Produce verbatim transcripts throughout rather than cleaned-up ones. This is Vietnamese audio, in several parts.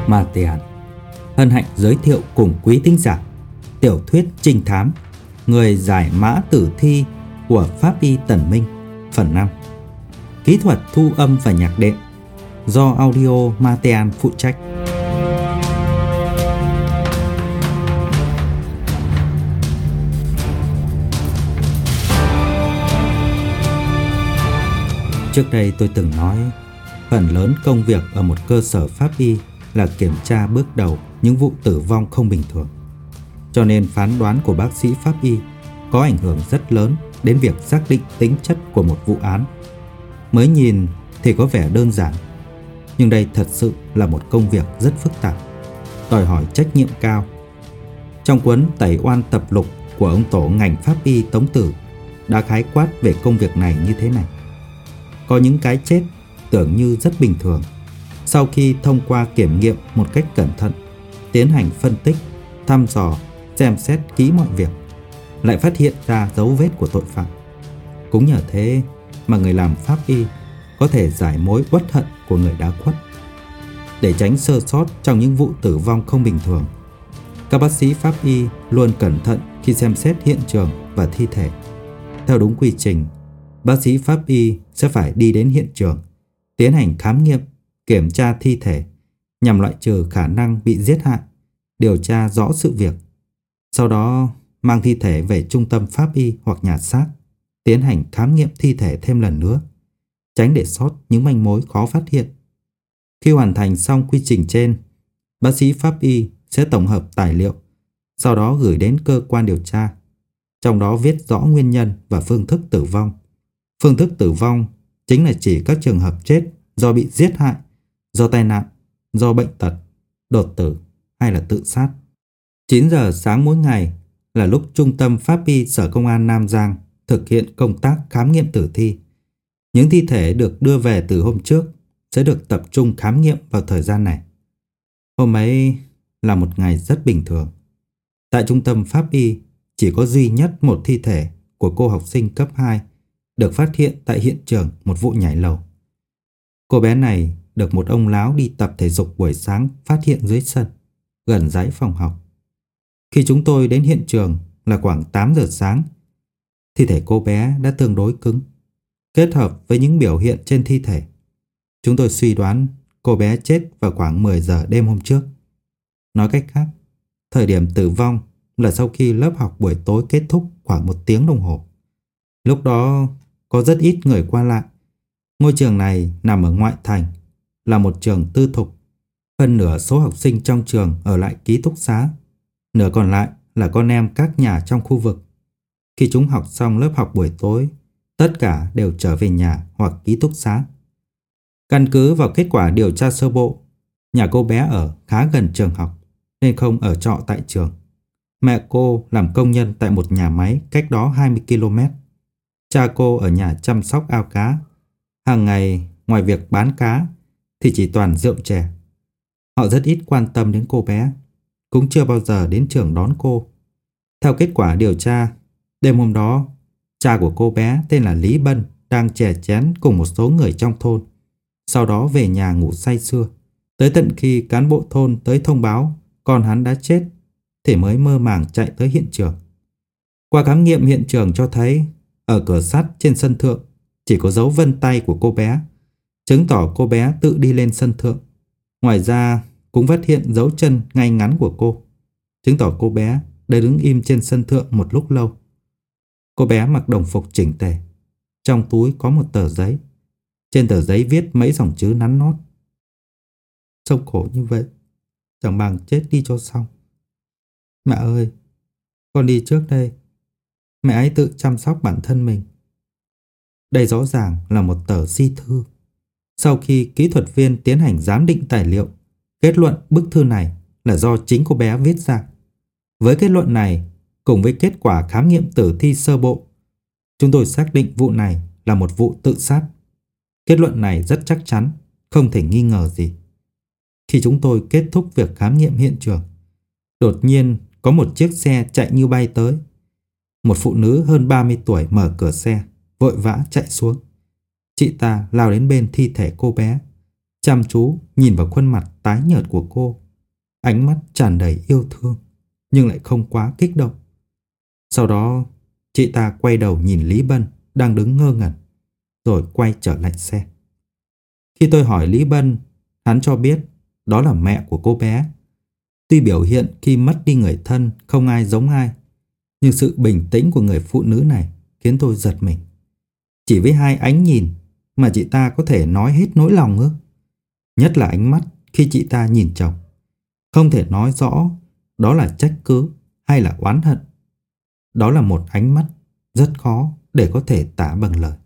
Matean hân hạnh giới thiệu cùng quý thính giả tiểu thuyết trinh thám Người giải mã tử thi của Pháp Y Tần Minh phần năm. Kỹ thuật thu âm và nhạc đệm do Audio Matean phụ trách. Trước đây tôi từng nói, phần lớn công việc ở một cơ sở pháp y là kiểm tra bước đầu những vụ tử vong không bình thường. Cho nên phán đoán của bác sĩ pháp y có ảnh hưởng rất lớn đến việc xác định tính chất của một vụ án. Mới nhìn thì có vẻ đơn giản, nhưng đây thật sự là một công việc rất phức tạp, đòi hỏi trách nhiệm cao. Trong cuốn Tẩy oan tập lục của ông tổ ngành pháp y Tống Tử đã khái quát về công việc này như thế này. Có những cái chết tưởng như rất bình thường, sau khi thông qua kiểm nghiệm một cách cẩn thận, tiến hành phân tích, thăm dò, xem xét kỹ mọi việc, lại phát hiện ra dấu vết của tội phạm. Cũng nhờ thế mà người làm pháp y có thể giải mối uất hận của người đã khuất. Để tránh sơ sót trong những vụ tử vong không bình thường, các bác sĩ pháp y luôn cẩn thận khi xem xét hiện trường và thi thể. Theo đúng quy trình, bác sĩ pháp y sẽ phải đi đến hiện trường, tiến hành khám nghiệm, kiểm tra thi thể nhằm loại trừ khả năng bị giết hại, điều tra rõ sự việc. Sau đó mang thi thể về trung tâm pháp y hoặc nhà xác, tiến hành khám nghiệm thi thể thêm lần nữa, tránh để sót những manh mối khó phát hiện. Khi hoàn thành xong quy trình trên, bác sĩ pháp y sẽ tổng hợp tài liệu, sau đó gửi đến cơ quan điều tra, trong đó viết rõ nguyên nhân và phương thức tử vong. Phương thức tử vong chính là chỉ các trường hợp chết do bị giết hại, do tai nạn, do bệnh tật, đột tử hay là tự sát. chín giờ sáng mỗi ngày là lúc Trung tâm Pháp y Sở Công an Nam Giang thực hiện công tác khám nghiệm tử thi. Những thi thể được đưa về từ hôm trước sẽ được tập trung khám nghiệm vào thời gian này. Hôm ấy là một ngày rất bình thường. Tại Trung tâm Pháp y chỉ có duy nhất một thi thể của cô học sinh cấp hai được phát hiện tại hiện trường một vụ nhảy lầu. Cô bé này được một ông láo đi tập thể dục buổi sáng phát hiện dưới sân, gần dãy phòng học. Khi chúng tôi đến hiện trường là khoảng tám giờ sáng, thi thể cô bé đã tương đối cứng. Kết hợp với những biểu hiện trên thi thể, chúng tôi suy đoán cô bé chết vào khoảng mười giờ đêm hôm trước. Nói cách khác, thời điểm tử vong là sau khi lớp học buổi tối kết thúc khoảng một tiếng đồng hồ. Lúc đó có rất ít người qua lại. Ngôi trường này nằm ở ngoại thành, là một trường tư thục. Phân nửa số học sinh trong trường ở lại ký túc xá, nửa còn lại là con em các nhà trong khu vực. Khi chúng học xong lớp học buổi tối, tất cả đều trở về nhà hoặc ký túc xá. Căn cứ vào kết quả điều tra sơ bộ, nhà cô bé ở khá gần trường học nên không ở trọ tại trường. Mẹ cô làm công nhân tại một nhà máy cách đó hai mươi ki lô mét. Cha cô ở nhà chăm sóc ao cá. Hàng ngày ngoài việc bán cá thì chỉ toàn rượu chè. Họ rất ít quan tâm đến cô bé, cũng chưa bao giờ đến trường đón cô. Theo kết quả điều tra, đêm hôm đó, cha của cô bé tên là Lý Bân đang chè chén cùng một số người trong thôn. Sau đó về nhà ngủ say sưa. Tới tận khi cán bộ thôn tới thông báo con hắn đã chết thì mới mơ màng chạy tới hiện trường. Qua khám nghiệm hiện trường cho thấy ở cửa sắt trên sân thượng chỉ có dấu vân tay của cô bé, chứng tỏ cô bé tự đi lên sân thượng. Ngoài ra cũng phát hiện dấu chân ngay ngắn của cô, chứng tỏ cô bé đã đứng im trên sân thượng một lúc lâu. Cô bé mặc đồng phục chỉnh tề, trong túi có một tờ giấy. Trên tờ giấy viết mấy dòng chữ nắn nót: sống khổ như vậy, chẳng bằng chết đi cho xong. Mẹ ơi, con đi trước đây. Mẹ ấy tự chăm sóc bản thân mình. Đây rõ ràng là một tờ di thư. Sau khi kỹ thuật viên tiến hành giám định tài liệu, kết luận bức thư này là do chính cô bé viết ra. Với kết luận này, cùng với kết quả khám nghiệm tử thi sơ bộ, chúng tôi xác định vụ này là một vụ tự sát. Kết luận này rất chắc chắn, không thể nghi ngờ gì. Khi chúng tôi kết thúc việc khám nghiệm hiện trường, đột nhiên có một chiếc xe chạy như bay tới. Một phụ nữ hơn ba mươi tuổi mở cửa xe, vội vã chạy xuống. Chị ta lao đến bên thi thể cô bé, chăm chú nhìn vào khuôn mặt tái nhợt của cô. Ánh mắt tràn đầy yêu thương, nhưng lại không quá kích động. Sau đó, chị ta quay đầu nhìn Lý Bân đang đứng ngơ ngẩn, rồi quay trở lại xe. Khi tôi hỏi Lý Bân, hắn cho biết đó là mẹ của cô bé. Tuy biểu hiện khi mất đi người thân không ai giống ai, nhưng sự bình tĩnh của người phụ nữ này khiến tôi giật mình. Chỉ với hai ánh nhìn mà chị ta có thể nói hết nỗi lòng ư? Nhất là ánh mắt khi chị ta nhìn chồng. Không thể nói rõ đó là trách cứ hay là oán hận. Đó là một ánh mắt rất khó để có thể tả bằng lời.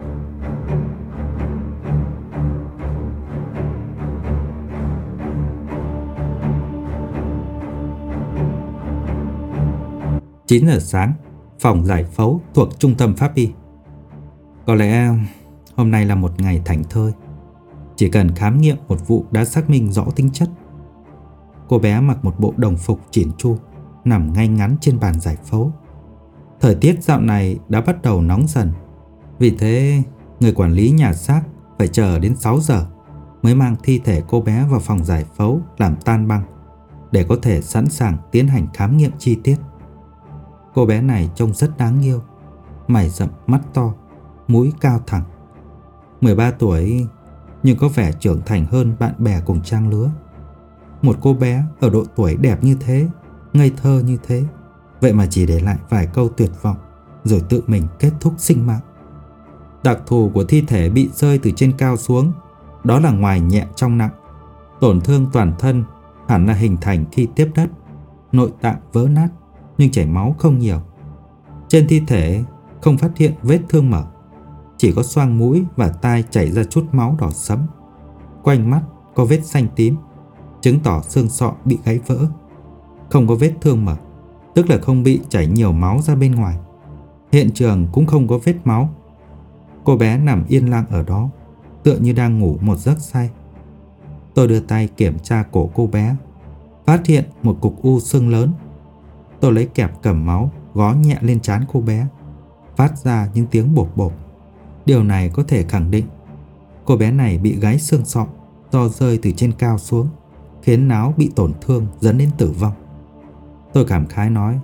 chín giờ sáng, phòng giải phẫu thuộc trung tâm pháp y. Có lẽ hôm nay là một ngày thảnh thơi. Chỉ cần khám nghiệm một vụ đã xác minh rõ tính chất. Cô bé mặc một bộ đồng phục chỉn chu, nằm ngay ngắn trên bàn giải phẫu. Thời tiết dạo này đã bắt đầu nóng dần. Vì thế, người quản lý nhà xác phải chờ đến sáu giờ mới mang thi thể cô bé vào phòng giải phẫu làm tan băng, để có thể sẵn sàng tiến hành khám nghiệm chi tiết. Cô bé này trông rất đáng yêu, mày rậm mắt to, mũi cao thẳng. mười ba tuổi nhưng có vẻ trưởng thành hơn bạn bè cùng trang lứa. Một cô bé ở độ tuổi đẹp như thế, ngây thơ như thế, vậy mà chỉ để lại vài câu tuyệt vọng rồi tự mình kết thúc sinh mạng. Đặc thù của thi thể bị rơi từ trên cao xuống đó là ngoài nhẹ trong nặng. Tổn thương toàn thân hẳn là hình thành khi tiếp đất, nội tạng vỡ nát nhưng chảy máu không nhiều. Trên thi thể không phát hiện vết thương mở, chỉ có xoang mũi và tai chảy ra chút máu đỏ sẫm. Quanh mắt có vết xanh tím, chứng tỏ xương sọ bị gãy vỡ. Không có vết thương mở, tức là không bị chảy nhiều máu ra bên ngoài. Hiện trường cũng không có vết máu. Cô bé nằm yên lặng ở đó, tựa như đang ngủ một giấc say. Tôi đưa tay kiểm tra cổ cô bé, phát hiện một cục u sưng lớn. Tôi lấy kẹp cầm máu gõ nhẹ lên trán cô bé, phát ra những tiếng bộp bộp. Điều này có thể khẳng định cô bé này bị gãy xương sọ do rơi từ trên cao xuống, khiến não bị tổn thương dẫn đến tử vong. Tôi cảm khái nói,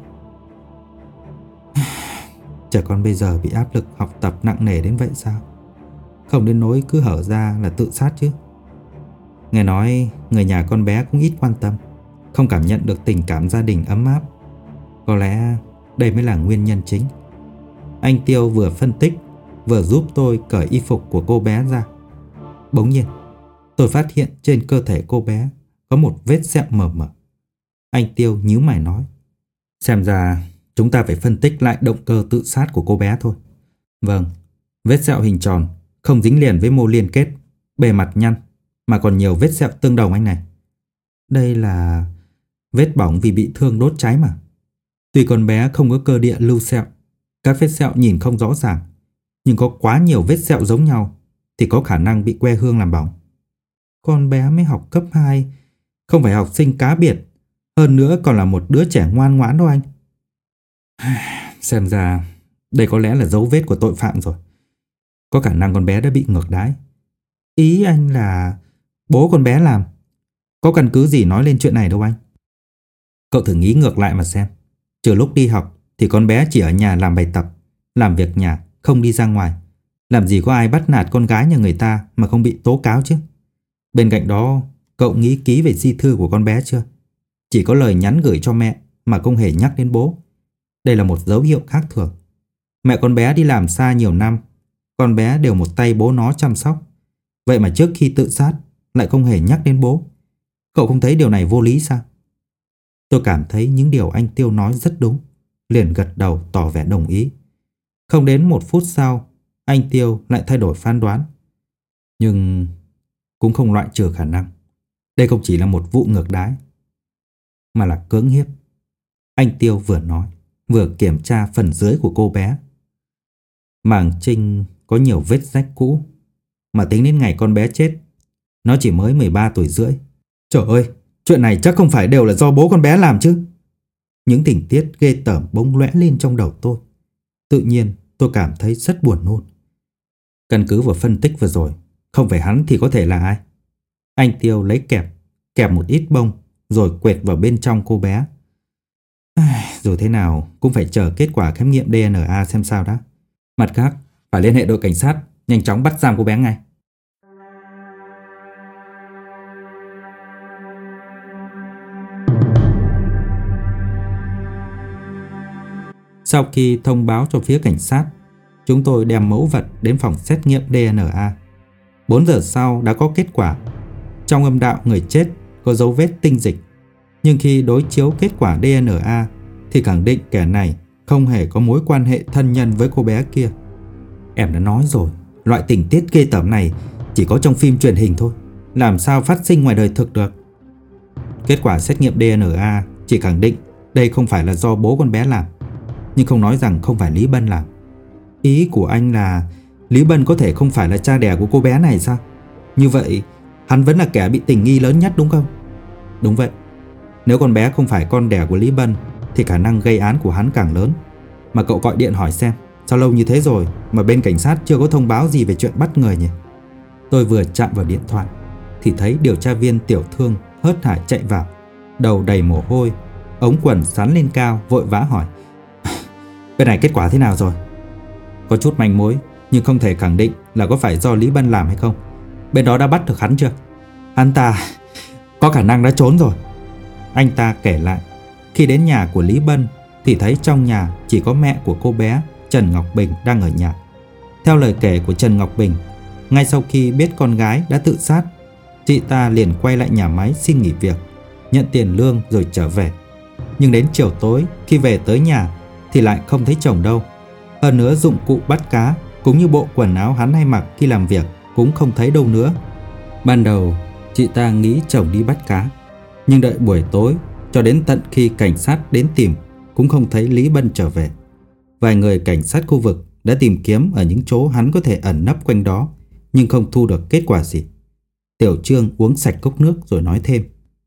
trẻ con bây giờ bị áp lực học tập nặng nề đến vậy sao? Không đến nỗi cứ hở ra là tự sát chứ. Nghe nói người nhà con bé cũng ít quan tâm, không cảm nhận được tình cảm gia đình ấm áp. Có lẽ đây mới là nguyên nhân chính. Anh Tiêu vừa phân tích, vừa giúp tôi cởi y phục của cô bé ra. Bỗng nhiên, tôi phát hiện trên cơ thể cô bé có một vết sẹo mờ mờ. Anh Tiêu nhíu mày nói, xem ra chúng ta phải phân tích lại động cơ tự sát của cô bé thôi. Vâng, vết sẹo hình tròn, không dính liền với mô liên kết, bề mặt nhăn, mà còn nhiều vết sẹo tương đồng anh này. Đây là vết bỏng vì bị thương đốt cháy mà. Tuy con bé không có cơ địa lưu sẹo, các vết sẹo nhìn không rõ ràng, nhưng có quá nhiều vết sẹo giống nhau thì có khả năng bị que hương làm bỏng. Con bé mới học cấp hai, không phải học sinh cá biệt, hơn nữa còn là một đứa trẻ ngoan ngoãn đâu anh. Xem ra đây có lẽ là dấu vết của tội phạm rồi. Có khả năng con bé đã bị ngược đãi. Ý anh là bố con bé làm. Có căn cứ gì nói lên chuyện này đâu anh. Cậu thử nghĩ ngược lại mà xem. Trừ lúc đi học thì con bé chỉ ở nhà làm bài tập, làm việc nhà, không đi ra ngoài. Làm gì có ai bắt nạt con gái nhà người ta mà không bị tố cáo chứ. Bên cạnh đó, cậu nghĩ ký về di thư của con bé chưa? Chỉ có lời nhắn gửi cho mẹ mà không hề nhắc đến bố. Đây là một dấu hiệu khác thường. Mẹ con bé đi làm xa nhiều năm, con bé đều một tay bố nó chăm sóc. Vậy mà trước khi tự sát lại không hề nhắc đến bố. Cậu không thấy điều này vô lý sao? Tôi cảm thấy những điều anh Tiêu nói rất đúng, liền gật đầu tỏ vẻ đồng ý. Không đến một phút sau, anh Tiêu lại thay đổi phán đoán. Nhưng cũng không loại trừ khả năng đây không chỉ là một vụ ngược đãi, mà là cưỡng hiếp. Anh Tiêu vừa nói, vừa kiểm tra phần dưới của cô bé. Màng trinh có nhiều vết rách cũ, mà tính đến ngày con bé chết, nó chỉ mới mười ba tuổi rưỡi. Trời ơi, chuyện này chắc không phải đều là do bố con bé làm chứ. Những tình tiết ghê tởm bỗng lóe lên trong đầu tôi. Tự nhiên tôi cảm thấy rất buồn nôn. Căn cứ vào phân tích vừa rồi, không phải hắn thì có thể là ai? Anh Tiêu lấy kẹp, kẹp một ít bông rồi quệt vào bên trong cô bé. Dù thế nào cũng phải chờ kết quả khám nghiệm đê en a xem sao đã. Mặt khác, phải liên hệ đội cảnh sát, nhanh chóng bắt giam cô bé ngay. Sau khi thông báo cho phía cảnh sát, chúng tôi đem mẫu vật đến phòng xét nghiệm đê en a. bốn giờ sau đã có kết quả. Trong âm đạo người chết có dấu vết tinh dịch, nhưng khi đối chiếu kết quả đê en a thì khẳng định kẻ này không hề có mối quan hệ thân nhân với cô bé kia. Em đã nói rồi, loại tình tiết ghê tởm này chỉ có trong phim truyền hình thôi, làm sao phát sinh ngoài đời thực được. Kết quả xét nghiệm đê en a chỉ khẳng định đây không phải là do bố con bé làm, nhưng không nói rằng không phải Lý Bân làm. Ý của anh là Lý Bân có thể không phải là cha đẻ của cô bé này sao? Như vậy hắn vẫn là kẻ bị tình nghi lớn nhất đúng không? Đúng vậy. Nếu con bé không phải con đẻ của Lý Bân thì khả năng gây án của hắn càng lớn. Mà cậu gọi điện hỏi xem, sao lâu như thế rồi mà bên cảnh sát chưa có thông báo gì về chuyện bắt người nhỉ? Tôi vừa chạm vào điện thoại thì thấy điều tra viên Tiểu Thương hớt hải chạy vào, đầu đầy mồ hôi, ống quần sắn lên cao, vội vã hỏi: Bên này kết quả thế nào rồi? Có chút manh mối, nhưng không thể khẳng định là có phải do Lý Bân làm hay không. Bên đó đã bắt được hắn chưa? Hắn ta có khả năng đã trốn rồi. Anh ta kể lại, khi đến nhà của Lý Bân thì thấy trong nhà chỉ có mẹ của cô bé Trần Ngọc Bình đang ở nhà. Theo lời kể của Trần Ngọc Bình, ngay sau khi biết con gái đã tự sát, chị ta liền quay lại nhà máy xin nghỉ việc, nhận tiền lương rồi trở về. Nhưng đến chiều tối khi về tới nhà thì lại không thấy chồng đâu. Hơn nữa dụng cụ bắt cá cũng như bộ quần áo hắn hay mặc khi làm việc cũng không thấy đâu nữa. Ban đầu chị ta nghĩ chồng đi bắt cá, nhưng đợi buổi tối cho đến tận khi cảnh sát đến tìm cũng không thấy Lý Bân trở về. Vài người cảnh sát khu vực đã tìm kiếm ở những chỗ hắn có thể ẩn nấp quanh đó, nhưng không thu được kết quả gì. Tiểu Trương uống sạch cốc nước rồi nói thêm: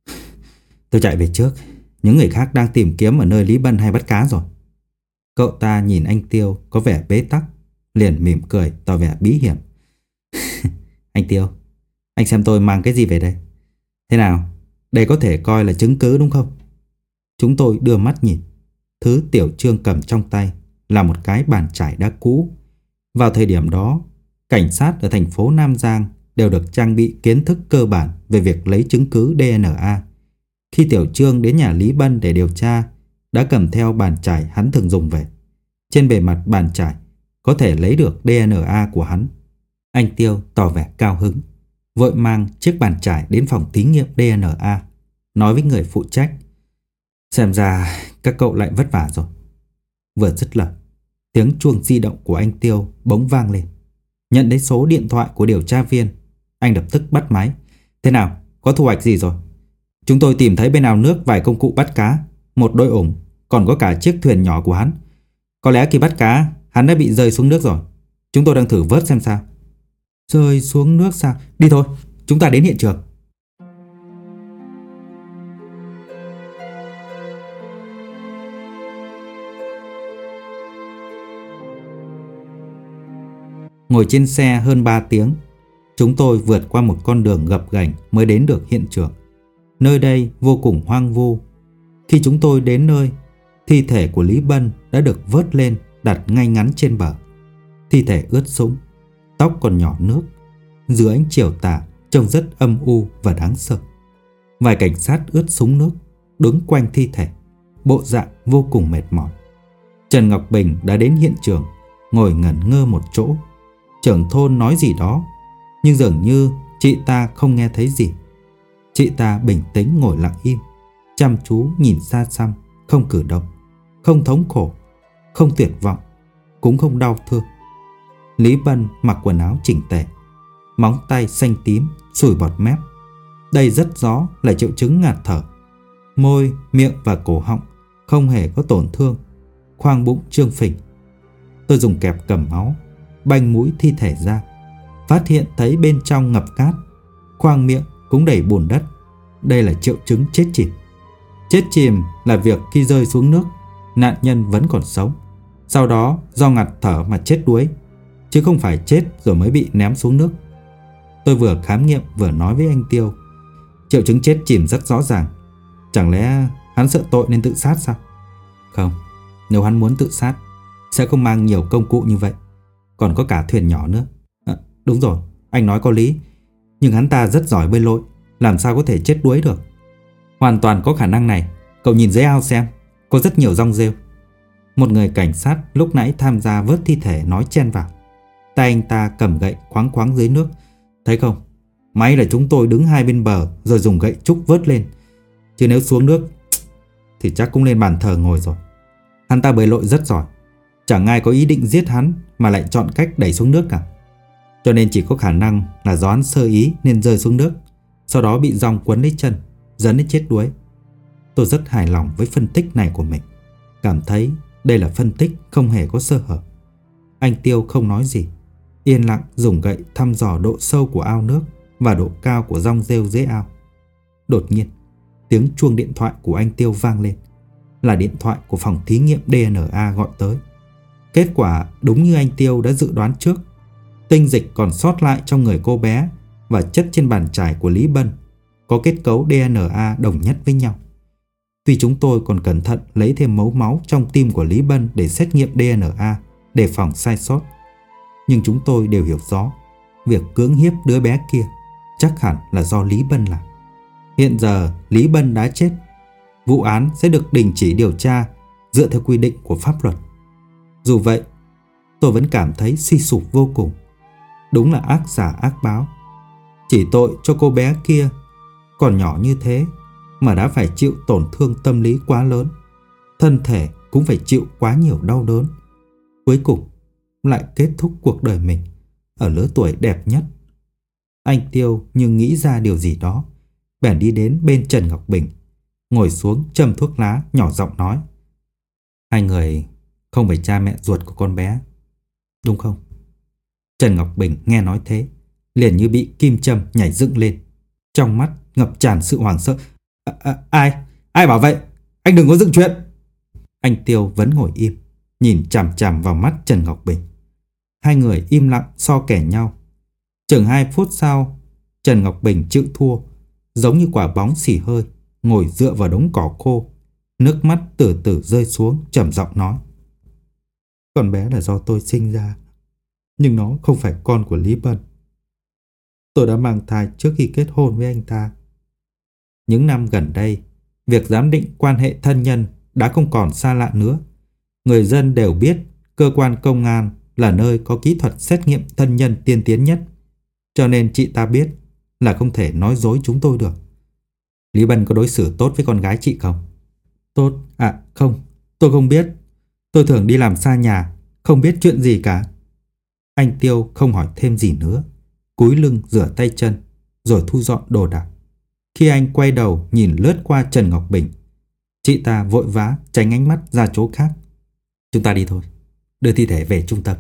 Tôi chạy về trước, những người khác đang tìm kiếm ở nơi Lý Bân hay bắt cá rồi. Cậu ta nhìn anh Tiêu có vẻ bế tắc, liền mỉm cười tỏ vẻ bí hiểm. Anh Tiêu, anh xem tôi mang cái gì về đây? Thế nào, đây có thể coi là chứng cứ đúng không? Chúng tôi đưa mắt nhìn. Thứ Tiểu Trương cầm trong tay là một cái bàn chải đã cũ. Vào thời điểm đó, cảnh sát ở thành phố Nam Giang đều được trang bị kiến thức cơ bản về việc lấy chứng cứ đê en a. Khi Tiểu Trương đến nhà Lý Bân để điều tra, đã cầm theo bàn chải hắn thường dùng về. Trên bề mặt bàn chải có thể lấy được đê en a của hắn. Anh Tiêu tỏ vẻ cao hứng, vội mang chiếc bàn chải đến phòng thí nghiệm đê en a, nói với người phụ trách: Xem ra các cậu lại vất vả rồi. Vừa dứt lời, tiếng chuông di động của anh Tiêu bỗng vang lên. Nhận đến số điện thoại của điều tra viên, anh lập tức bắt máy. Thế nào, có thu hoạch gì rồi? Chúng tôi tìm thấy bên ao nước vài công cụ bắt cá, một đôi ủng, còn có cả chiếc thuyền nhỏ của hắn. Có lẽ khi bắt cá, hắn đã bị rơi xuống nước rồi. Chúng tôi đang thử vớt xem sao. Rơi xuống nước sao? Đi thôi, chúng ta đến hiện trường. Ngồi trên xe hơn ba tiếng, chúng tôi vượt qua một con đường gập ghềnh mới đến được hiện trường. Nơi đây vô cùng hoang vu. Khi chúng tôi đến nơi, thi thể của Lý Bân đã được vớt lên, đặt ngay ngắn trên bờ. Thi thể ướt sũng, tóc còn nhỏ nước, dưới ánh chiều tà trông rất âm u và đáng sợ. Vài cảnh sát ướt sũng nước đứng quanh thi thể, bộ dạng vô cùng mệt mỏi. Trần Ngọc Bình đã đến hiện trường, ngồi ngẩn ngơ một chỗ. Trưởng thôn nói gì đó, nhưng dường như chị ta không nghe thấy gì. Chị ta bình tĩnh ngồi lặng im, chăm chú nhìn xa xăm, không cử động, không thống khổ, không tuyệt vọng, cũng không đau thương. Lý Bân mặc quần áo chỉnh tề, móng tay xanh tím, sùi bọt mép. Đây rất rõ là triệu chứng ngạt thở. Môi, miệng và cổ họng không hề có tổn thương, khoang bụng trương phình. Tôi dùng kẹp cầm máu, banh mũi thi thể ra, phát hiện thấy bên trong ngập cát, khoang miệng cũng đầy bùn đất. Đây là triệu chứng chết chìm. Chết chìm là việc khi rơi xuống nước, nạn nhân vẫn còn sống, sau đó do ngạt thở mà chết đuối, chứ không phải chết rồi mới bị ném xuống nước. Tôi vừa khám nghiệm vừa nói với anh Tiêu, Triệu chứng chết chìm rất rõ ràng. Chẳng lẽ hắn sợ tội nên tự sát sao? Không, nếu hắn muốn tự sát sẽ không mang nhiều công cụ như vậy, còn có cả thuyền nhỏ nữa. À, đúng rồi, anh nói có lý. Nhưng hắn ta rất giỏi bơi lội, làm sao có thể chết đuối được? Hoàn toàn có khả năng này. Cậu nhìn dưới ao xem, có rất nhiều rong rêu. Một người cảnh sát lúc nãy tham gia vớt thi thể nói chen vào. Tay anh ta cầm gậy khoáng khoáng dưới nước. Thấy không, may là chúng tôi đứng hai bên bờ rồi dùng gậy trúc vớt lên, chứ nếu xuống nước thì chắc cũng lên bàn thờ ngồi rồi. Hắn ta bơi lội rất giỏi, chẳng ai có ý định giết hắn mà lại chọn cách đẩy xuống nước cả. Cho nên chỉ có khả năng là do hắn sơ ý nên rơi xuống nước, sau đó bị dòng quấn lấy chân, dẫn đến chết đuối. Tôi rất hài lòng với phân tích này của mình, cảm thấy đây là phân tích không hề có sơ hở. Anh Tiêu không nói gì, yên lặng dùng gậy thăm dò độ sâu của ao nước và độ cao của rong rêu dưới ao. Đột nhiên, tiếng chuông điện thoại của anh Tiêu vang lên. Là điện thoại của phòng thí nghiệm đê en a gọi tới. Kết quả đúng như anh Tiêu đã dự đoán trước. Tinh dịch còn sót lại trong người cô bé và chất trên bàn chải của Lý Bân có kết cấu đê en a đồng nhất với nhau. Tuy chúng tôi còn cẩn thận lấy thêm mẫu máu trong tim của Lý Bân để xét nghiệm đê en a đề phòng sai sót, nhưng chúng tôi đều hiểu rõ việc cưỡng hiếp đứa bé kia chắc hẳn là do Lý Bân làm. Hiện giờ Lý Bân đã chết, vụ án sẽ được đình chỉ điều tra dựa theo quy định của pháp luật. Dù vậy, tôi vẫn cảm thấy suy sụp vô cùng. Đúng là ác giả ác báo. Chỉ tội cho cô bé kia còn nhỏ như thế mà đã phải chịu tổn thương tâm lý quá lớn, thân thể cũng phải chịu quá nhiều đau đớn. Cuối cùng lại kết thúc cuộc đời mình ở lứa tuổi đẹp nhất. Anh Tiêu như nghĩ ra điều gì đó, bèn đi đến bên Trần Ngọc Bình, ngồi xuống châm thuốc lá, nhỏ giọng nói: Hai người không phải cha mẹ ruột của con bé, đúng không? Trần Ngọc Bình nghe nói thế, liền như bị kim châm nhảy dựng lên, trong mắt ngập tràn sự hoảng sợ. À, à, ai? Ai bảo vậy? Anh đừng có dựng chuyện. Anh Tiêu vẫn ngồi im, nhìn chằm chằm vào mắt Trần Ngọc Bình. Hai người im lặng so kẻ nhau. Chừng hai phút sau, Trần Ngọc Bình chịu thua, giống như quả bóng xì hơi, ngồi dựa vào đống cỏ khô, nước mắt từ từ rơi xuống, trầm giọng nói: Con bé là do tôi sinh ra, nhưng nó không phải con của Lý Bân. Tôi đã mang thai trước khi kết hôn với anh ta. Những năm gần đây, việc giám định quan hệ thân nhân đã không còn xa lạ nữa. Người dân đều biết cơ quan công an là nơi có kỹ thuật xét nghiệm thân nhân tiên tiến nhất. Cho nên chị ta biết là không thể nói dối chúng tôi được. Lý Bân có đối xử tốt với con gái chị không? Tốt? À không, tôi không biết. Tôi thường đi làm xa nhà, không biết chuyện gì cả. Anh Tiêu không hỏi thêm gì nữa, cúi lưng rửa tay chân, rồi thu dọn đồ đạc. Khi anh quay đầu nhìn lướt qua Trần Ngọc Bình, chị ta vội vã tránh ánh mắt ra chỗ khác. Chúng ta đi thôi, đưa thi thể về trung tâm.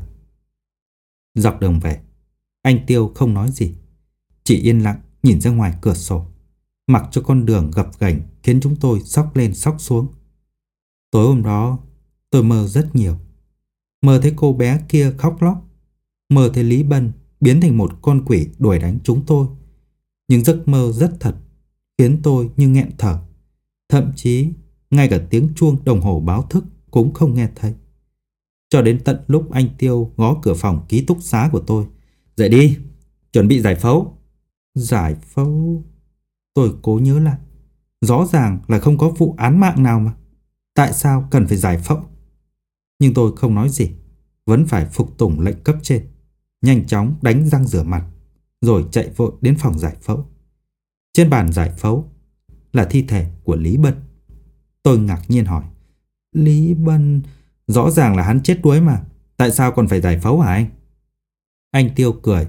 Dọc đường về, anh Tiêu không nói gì, chỉ yên lặng nhìn ra ngoài cửa sổ, mặc cho con đường gập ghềnh khiến chúng tôi xóc lên xóc xuống. Tối hôm đó, tôi mơ rất nhiều. Mơ thấy cô bé kia khóc lóc, mơ thấy Lý Bân biến thành một con quỷ đuổi đánh chúng tôi. Những giấc mơ rất thật, khiến tôi như nghẹn thở. Thậm chí, ngay cả tiếng chuông đồng hồ báo thức cũng không nghe thấy. Cho đến tận lúc anh Tiêu gõ cửa phòng ký túc xá của tôi. Dậy đi, chuẩn bị giải phẫu. Giải phẫu? Tôi cố nhớ lại. Rõ ràng là không có vụ án mạng nào mà. Tại sao cần phải giải phẫu? Nhưng tôi không nói gì, vẫn phải phục tùng lệnh cấp trên. Nhanh chóng đánh răng rửa mặt, rồi chạy vội đến phòng giải phẫu. Trên bàn giải phẫu là thi thể của Lý Bân. Tôi ngạc nhiên hỏi: Lý Bân? Rõ ràng là hắn chết đuối mà, tại sao còn phải giải phẫu hả anh? Anh Tiêu cười.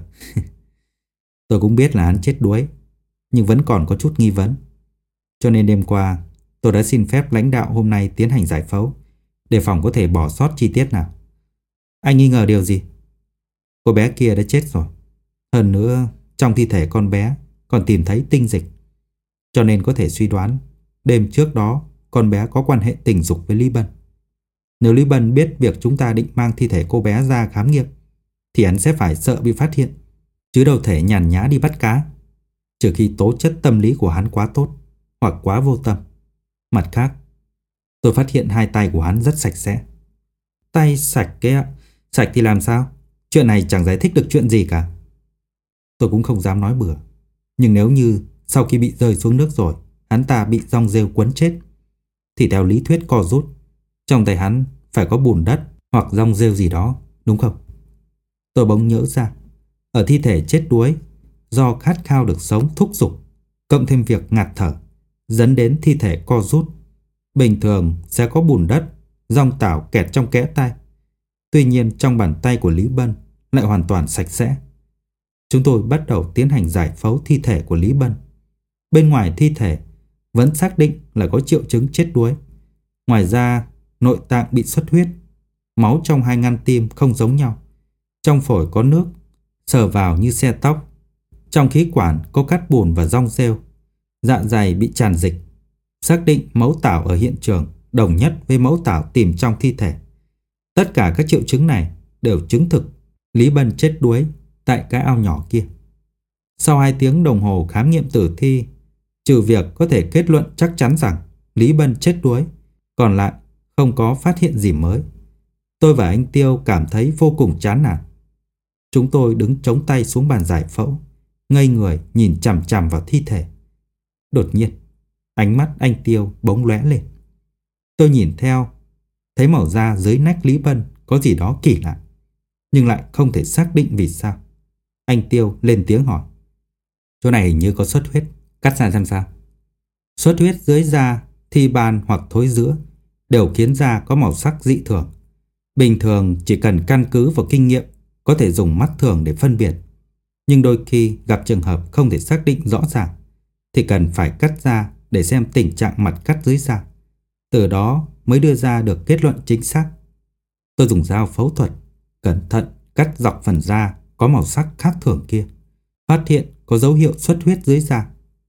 Tôi cũng biết là hắn chết đuối, nhưng vẫn còn có chút nghi vấn. Cho nên đêm qua tôi đã xin phép lãnh đạo hôm nay tiến hành giải phẫu, để phòng có thể bỏ sót chi tiết nào. Anh nghi ngờ điều gì? Cô bé kia đã chết rồi. Hơn nữa, trong thi thể con bé còn tìm thấy tinh dịch. Cho nên có thể suy đoán đêm trước đó con bé có quan hệ tình dục với Lý Bân. Nếu Lý Bân biết việc chúng ta định mang thi thể cô bé ra khám nghiệm, thì hắn sẽ phải sợ bị phát hiện, chứ đâu thể nhàn nhã đi bắt cá. trừ khi tố chất tâm lý của hắn quá tốt hoặc quá vô tâm. Mặt khác, tôi phát hiện hai tay của hắn rất sạch sẽ. Tay sạch cái ạ? Sạch thì làm sao? Chuyện này chẳng giải thích được chuyện gì cả. Tôi cũng không dám nói bừa. Nhưng nếu như sau khi bị rơi xuống nước rồi, hắn ta bị dong rêu quấn chết, thì theo lý thuyết co rút, trong tay hắn phải có bùn đất hoặc dong rêu gì đó, đúng không? Tôi bỗng nhớ ra, ở thi thể chết đuối, do khát khao được sống thúc giục, cộng thêm việc ngạt thở, dẫn đến thi thể co rút, bình thường sẽ có bùn đất, dong tảo kẹt trong kẽ tay. Tuy nhiên trong bàn tay của Lý Bân lại hoàn toàn sạch sẽ. Chúng tôi bắt đầu tiến hành giải phẫu thi thể của Lý Bân. Bên ngoài thi thể vẫn xác định là có triệu chứng chết đuối. Ngoài ra, nội tạng bị xuất huyết, máu trong hai ngăn tim không giống nhau. Trong phổi có nước, sờ vào như xe tóc. Trong khí quản có cát bùn và dong rêu. Dạ dày bị tràn dịch. Xác định mẫu tảo ở hiện trường đồng nhất với mẫu tảo tìm trong thi thể. Tất cả các triệu chứng này đều chứng thực Lý Bân chết đuối tại cái ao nhỏ kia. Sau hai tiếng đồng hồ khám nghiệm tử thi, trừ việc có thể kết luận chắc chắn rằng Lý Bân chết đuối, còn lại không có phát hiện gì mới. Tôi và anh Tiêu cảm thấy vô cùng chán nản. Chúng tôi đứng chống tay xuống bàn giải phẫu, ngây người nhìn chằm chằm vào thi thể. Đột nhiên, ánh mắt anh Tiêu bỗng lóe lên. Tôi nhìn theo, thấy màu da dưới nách Lý Bân có gì đó kỳ lạ, nhưng lại không thể xác định vì sao. Anh Tiêu lên tiếng hỏi: chỗ này hình như có xuất huyết, cắt ra xem sao. Xuất huyết dưới da, thi ban hoặc thối rữa đều khiến da có màu sắc dị thường. Bình thường chỉ cần căn cứ vào kinh nghiệm có thể dùng mắt thường để phân biệt. Nhưng đôi khi gặp trường hợp không thể xác định rõ ràng thì cần phải cắt da để xem tình trạng mặt cắt dưới da. Từ đó mới đưa ra được kết luận chính xác. Tôi dùng dao phẫu thuật, cẩn thận cắt dọc phần da có màu sắc khác thường kia. Phát hiện có dấu hiệu xuất huyết dưới da.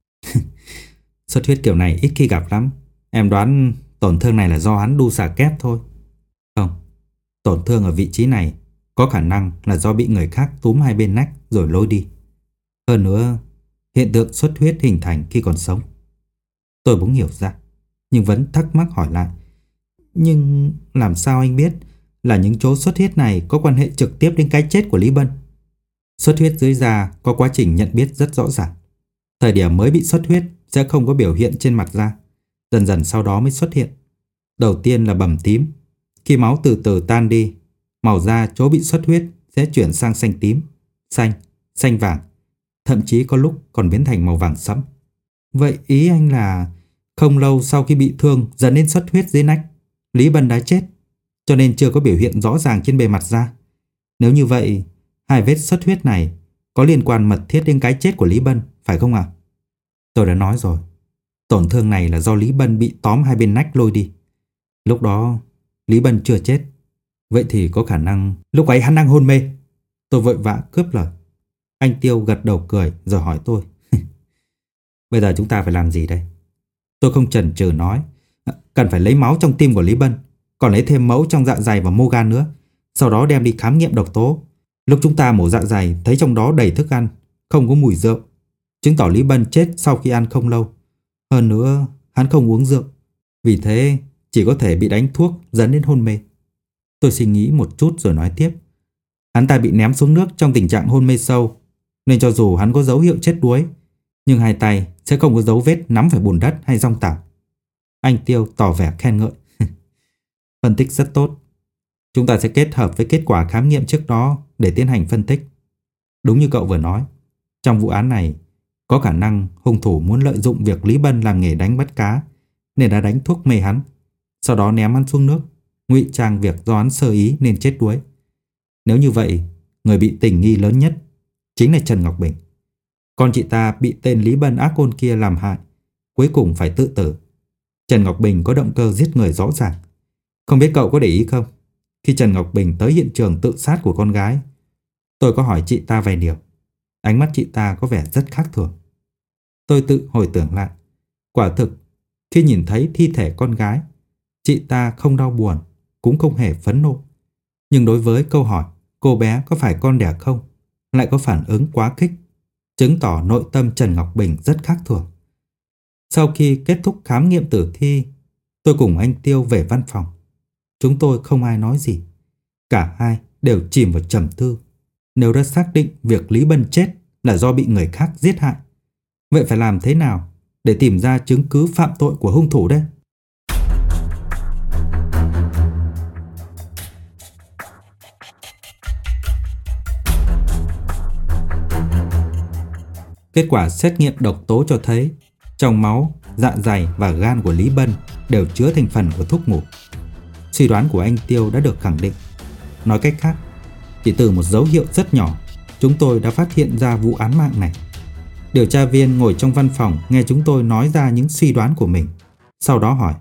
Xuất huyết kiểu này ít khi gặp lắm. Em đoán tổn thương này là do hắn đu xà kép thôi. Không, tổn thương ở vị trí này có khả năng là do bị người khác túm hai bên nách rồi lôi đi. Hơn nữa, hiện tượng xuất huyết hình thành khi còn sống. Tôi bỗng hiểu ra, nhưng vẫn thắc mắc hỏi lại: nhưng làm sao anh biết là những chỗ xuất huyết này có quan hệ trực tiếp đến cái chết của Lý Bân? Xuất huyết dưới da có quá trình nhận biết rất rõ ràng. Thời điểm mới bị xuất huyết sẽ không có biểu hiện trên mặt da, dần dần sau đó mới xuất hiện. Đầu tiên là bầm tím. Khi máu từ từ tan đi, màu da chỗ bị xuất huyết sẽ chuyển sang xanh tím, xanh, xanh vàng, thậm chí có lúc còn biến thành màu vàng sẫm. Vậy ý anh là không lâu sau khi bị thương dẫn đến xuất huyết dưới nách, Lý Bân đã chết, cho nên chưa có biểu hiện rõ ràng trên bề mặt da. Nếu như vậy, hai vết xuất huyết này có liên quan mật thiết đến cái chết của Lý Bân, phải không ạ? Tôi đã nói rồi, tổn thương này là do Lý Bân bị tóm hai bên nách lôi đi. Lúc đó Lý Bân chưa chết. Vậy thì có khả năng lúc ấy hắn đang hôn mê. Tôi vội vã cướp lời. Anh Tiêu gật đầu cười rồi hỏi tôi: bây giờ chúng ta phải làm gì đây? Tôi không chần chừ nói: cần phải lấy máu trong tim của Lý Bân, còn lấy thêm mẫu trong dạ dày và mô gan nữa, sau đó đem đi khám nghiệm độc tố. Lúc chúng ta mổ dạ dày thấy trong đó đầy thức ăn, không có mùi rượu, chứng tỏ Lý Bân chết sau khi ăn không lâu. Hơn nữa, hắn không uống rượu, vì thế chỉ có thể bị đánh thuốc dẫn đến hôn mê. Tôi suy nghĩ một chút rồi nói tiếp: hắn ta bị ném xuống nước trong tình trạng hôn mê sâu, nên cho dù hắn có dấu hiệu chết đuối, nhưng hai tay sẽ không có dấu vết nắm phải bùn đất hay dong tảo. Anh Tiêu tỏ vẻ khen ngợi: phân tích rất tốt. Chúng ta sẽ kết hợp với kết quả khám nghiệm trước đó để tiến hành phân tích. Đúng như cậu vừa nói, trong vụ án này có khả năng hung thủ muốn lợi dụng việc Lý Bân làm nghề đánh bắt cá nên đã đánh thuốc mê hắn, sau đó ném hắn xuống nước, ngụy trang việc do hắn sơ ý nên chết đuối. Nếu như vậy, người bị tình nghi lớn nhất chính là Trần Ngọc Bình. Con chị ta bị tên Lý Bân ác ôn kia làm hại, cuối cùng phải tự tử. Trần Ngọc Bình có động cơ giết người rõ ràng. Không biết cậu có để ý không? Khi Trần Ngọc Bình tới hiện trường tự sát của con gái, tôi có hỏi chị ta vài điều. Ánh mắt chị ta có vẻ rất khác thường. Tôi tự hồi tưởng lại. Quả thực, khi nhìn thấy thi thể con gái, chị ta không đau buồn, cũng không hề phẫn nộ. Nhưng đối với câu hỏi cô bé có phải con đẻ không, lại có phản ứng quá khích. chứng tỏ nội tâm Trần Ngọc Bình rất khác thường. Sau khi kết thúc khám nghiệm tử thi, tôi cùng anh Tiêu về văn phòng. Chúng tôi không ai nói gì. Cả hai đều chìm vào trầm tư. Nếu đã xác định việc Lý Bân chết là do bị người khác giết hại, vậy phải làm thế nào để tìm ra chứng cứ phạm tội của hung thủ đây? Kết quả xét nghiệm độc tố cho thấy trong máu, dạ dày và gan của Lý Bân đều chứa thành phần của thuốc ngủ. Suy đoán của anh Tiêu đã được khẳng định. Nói cách khác, chỉ từ một dấu hiệu rất nhỏ, chúng tôi đã phát hiện ra vụ án mạng này. Điều tra viên ngồi trong văn phòng nghe chúng tôi nói ra những suy đoán của mình. Sau đó hỏi: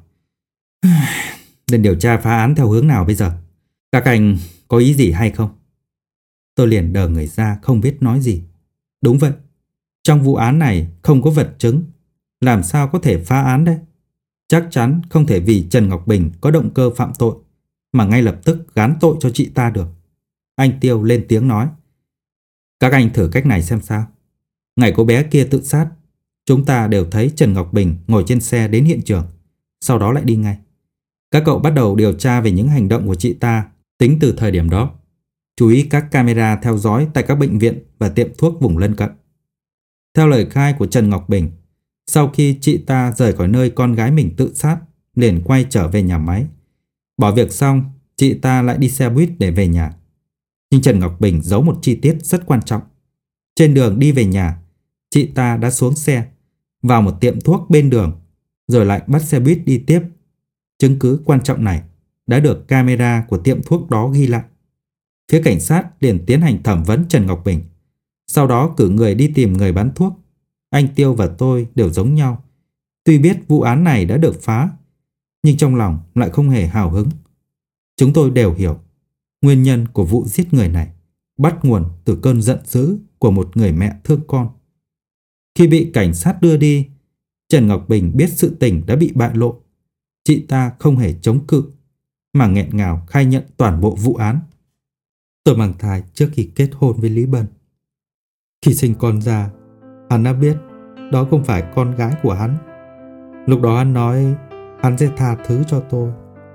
nên điều tra phá án theo hướng nào bây giờ? Các anh có ý gì hay không? Tôi liền đờ người ra không biết nói gì. Đúng vậy, trong vụ án này không có vật chứng, làm sao có thể phá án đây? Chắc chắn không thể vì Trần Ngọc Bình có động cơ phạm tội mà ngay lập tức gán tội cho chị ta được. Anh Tiêu lên tiếng nói: các anh thử cách này xem sao. Ngày cô bé kia tự sát, chúng ta đều thấy Trần Ngọc Bình ngồi trên xe đến hiện trường, sau đó lại đi ngay. Các cậu bắt đầu điều tra về những hành động của chị ta tính từ thời điểm đó. Chú ý các camera theo dõi tại các bệnh viện và tiệm thuốc vùng lân cận. Theo lời khai của Trần Ngọc Bình, sau khi chị ta rời khỏi nơi con gái mình tự sát, liền quay trở về nhà máy. Bỏ việc xong, chị ta lại đi xe buýt để về nhà. Nhưng Trần Ngọc Bình giấu một chi tiết rất quan trọng. Trên đường đi về nhà, chị ta đã xuống xe, vào một tiệm thuốc bên đường, rồi lại bắt xe buýt đi tiếp. Chứng cứ quan trọng này đã được camera của tiệm thuốc đó ghi lại. Phía cảnh sát liền tiến hành thẩm vấn Trần Ngọc Bình. Sau đó cử người đi tìm người bán thuốc. Anh Tiêu và tôi đều giống nhau. Tuy biết vụ án này đã được phá, nhưng trong lòng lại không hề hào hứng. Chúng tôi đều hiểu nguyên nhân của vụ giết người này bắt nguồn từ cơn giận dữ của một người mẹ thương con. Khi bị cảnh sát đưa đi, Trần Ngọc Bình biết sự tình đã bị bại lộ. Chị ta không hề chống cự, mà nghẹn ngào khai nhận toàn bộ vụ án. Tôi mang thai trước khi kết hôn với Lý Bân. Khi sinh con ra, hắn đã biết đó không phải con gái của hắn. Lúc đó hắn nói hắn sẽ tha thứ cho tôi.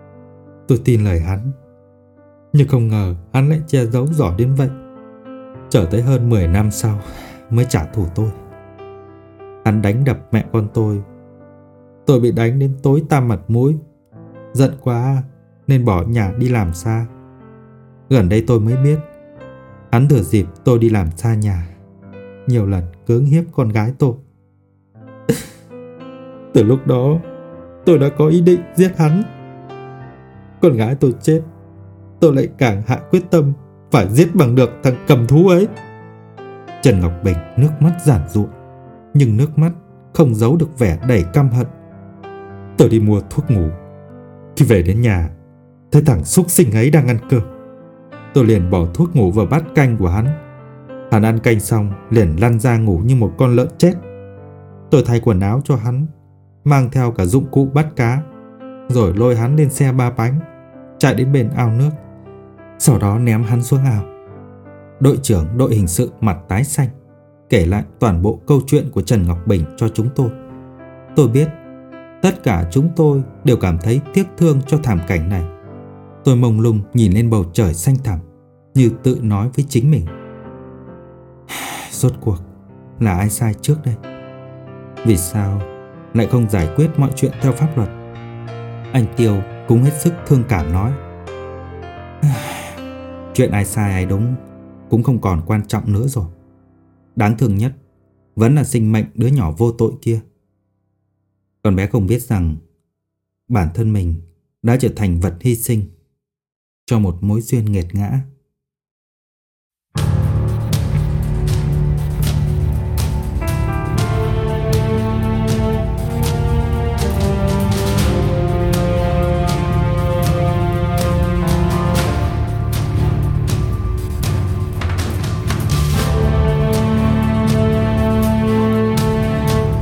Tôi tin lời hắn, nhưng không ngờ hắn lại che giấu giỏi đến vậy. Chờ tới hơn mười năm sau mới trả thù tôi. Hắn đánh đập mẹ con tôi. Tôi bị đánh đến tối tăm mặt mũi. Giận quá nên bỏ nhà đi làm xa. Gần đây tôi mới biết hắn thừa dịp tôi đi làm xa nhà, nhiều lần cưỡng hiếp con gái tôi. Từ lúc đó tôi đã có ý định giết hắn. Con gái tôi chết, tôi lại càng hạ quyết tâm phải giết bằng được thằng cầm thú ấy. Trần Ngọc Bình nước mắt giản giụa, nhưng nước mắt không giấu được vẻ đầy căm hận. Tôi đi mua thuốc ngủ. Khi về đến nhà, thấy thằng xúc sinh ấy đang ăn cơm. Tôi liền bỏ thuốc ngủ vào bát canh của hắn. Hắn ăn canh xong liền lăn ra ngủ như một con lợn chết. Tôi thay quần áo cho hắn, mang theo cả dụng cụ bắt cá, rồi lôi hắn lên xe ba bánh, chạy đến bên ao nước, sau đó ném hắn xuống ao. Đội trưởng đội hình sự mặt tái xanh kể lại toàn bộ câu chuyện của Trần Ngọc Bình cho chúng tôi. Tôi biết tất cả chúng tôi đều cảm thấy tiếc thương cho thảm cảnh này. Tôi mông lung nhìn lên bầu trời xanh thẳm, như tự nói với chính mình: rốt cuộc là ai sai trước đây? Vì sao lại không giải quyết mọi chuyện theo pháp luật? Anh Tiêu cũng hết sức thương cảm nói: chuyện ai sai ai đúng cũng không còn quan trọng nữa rồi. Đáng thương nhất vẫn là sinh mệnh đứa nhỏ vô tội kia. Con bé không biết rằng bản thân mình đã trở thành vật hy sinh cho một mối duyên nghiệt ngã.